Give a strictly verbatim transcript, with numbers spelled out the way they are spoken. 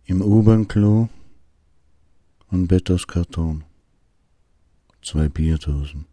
Im U-Bahn-Klo ein Bett aus Karton. Zwei Bierdosen.